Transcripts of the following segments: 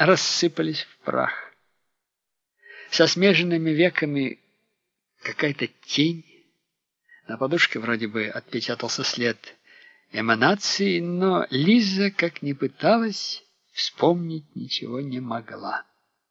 рассыпались в прах. Со смеженными веками какая-то тень. На подушке вроде бы отпечатался след эманации, но Лиза, как ни пыталась, вспомнить ничего не могла.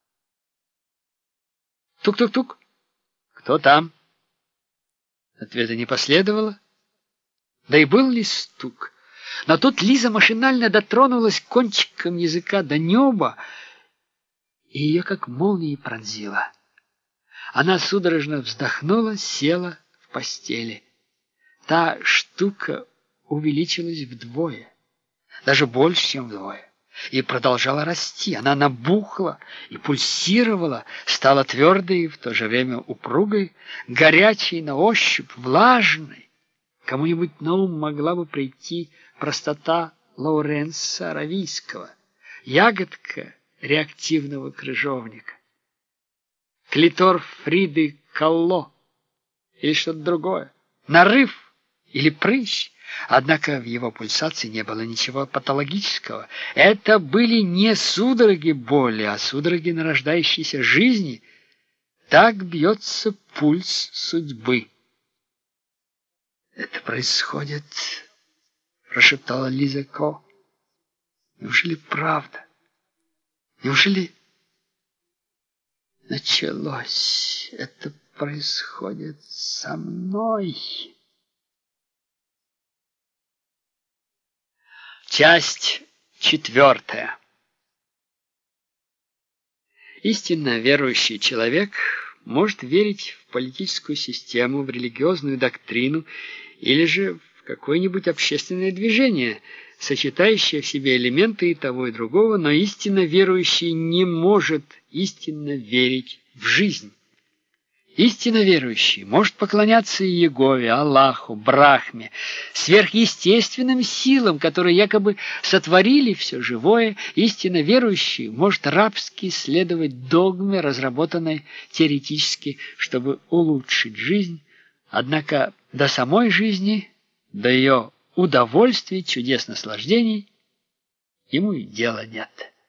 Тук-тук-тук. Кто там? Ответа не последовало. Да и был ли стук? Но тут Лиза машинально дотронулась кончиком языка до неба, и ее как молнией пронзило. Она судорожно вздохнула, села в постели. Та штука увеличилась вдвое, даже больше, чем вдвое, и продолжала расти. Она набухла и пульсировала, стала твердой и в то же время упругой, горячей на ощупь, влажной. Кому-нибудь на ум могла бы прийти простота Лоуренса Аравийского, ягодка реактивного крыжовника, клитор Фриды Калло или что-то другое, нарыв или прыщ. Однако в его пульсации не было ничего патологического. Это были не судороги боли, а судороги нарождающейся жизни. Так бьется пульс судьбы. «Это происходит», — прошептала Лиза Ко. «Неужели правда? Неужели началось? Это происходит со мной?» Часть 4. Истинно верующий человек может верить в политическую систему, в религиозную доктрину или же в какое-нибудь общественное движение, сочетающее в себе элементы и того, и другого, но истинно верующий не может истинно верить в жизнь. Истинно верующий может поклоняться Иегове, Аллаху, Брахме, сверхъестественным силам, которые якобы сотворили все живое. Истинно верующий может рабски следовать догме, разработанной теоретически, чтобы улучшить жизнь. Однако до самой жизни, до ее удовольствий, чудес, наслаждений ему и дела нет.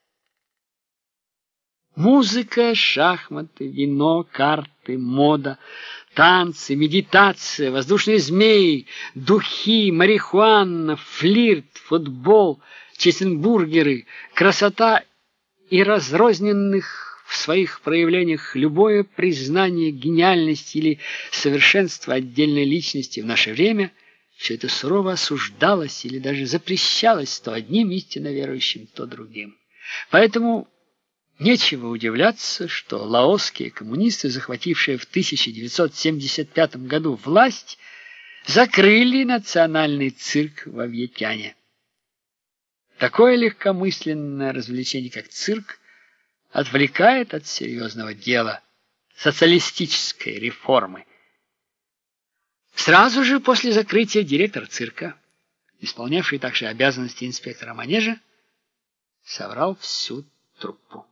Музыка, шахматы, вино, карты, мода, танцы, медитация, воздушные змеи, духи, марихуана, флирт, футбол, чизенбургеры, красота и разрозненных в своих проявлениях любое признание гениальности или совершенства отдельной личности в наше время — все это сурово осуждалось или даже запрещалось то одним истинно верующим, то другим. Поэтому нечего удивляться, что лаосские коммунисты, захватившие в 1975 году власть, закрыли национальный цирк во Вьетяне. Такое легкомысленное развлечение, как цирк, отвлекает от серьезного дела социалистической реформы. Сразу же после закрытия директор цирка, исполнявший также обязанности инспектора манежа, собрал всю труппу.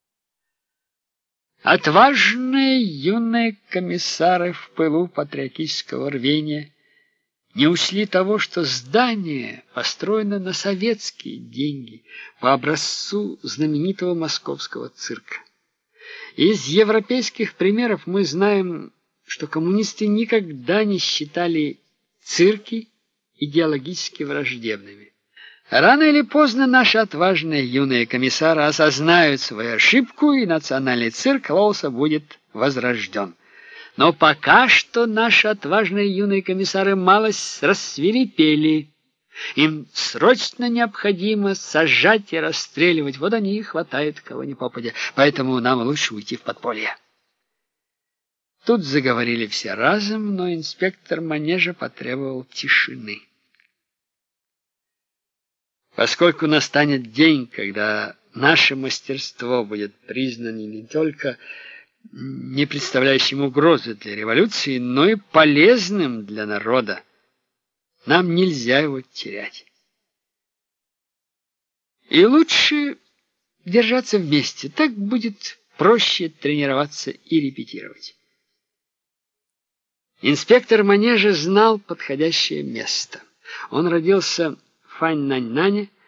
Отважные юные комиссары в пылу патриотического рвения не учли того, что здание построено на советские деньги по образцу знаменитого московского цирка. Из европейских примеров мы знаем, что коммунисты никогда не считали цирки идеологически враждебными. Рано или поздно наши отважные юные комиссары осознают свою ошибку, и национальный цирк Лаоса будет возрожден. Но пока что наши отважные юные комиссары малость рассвирепели. Им срочно необходимо сажать и расстреливать. Вот они и хватают кого ни попадя. Поэтому нам лучше уйти в подполье. Тут заговорили все разом, но инспектор манежа потребовал тишины. Поскольку настанет день, когда наше мастерство будет признано не только не представляющим угрозы для революции, но и полезным для народа, нам нельзя его терять. И лучше держаться вместе, так будет проще тренироваться и репетировать. Инспектор манежа знал подходящее место. Он родился в Фаньнаньнане,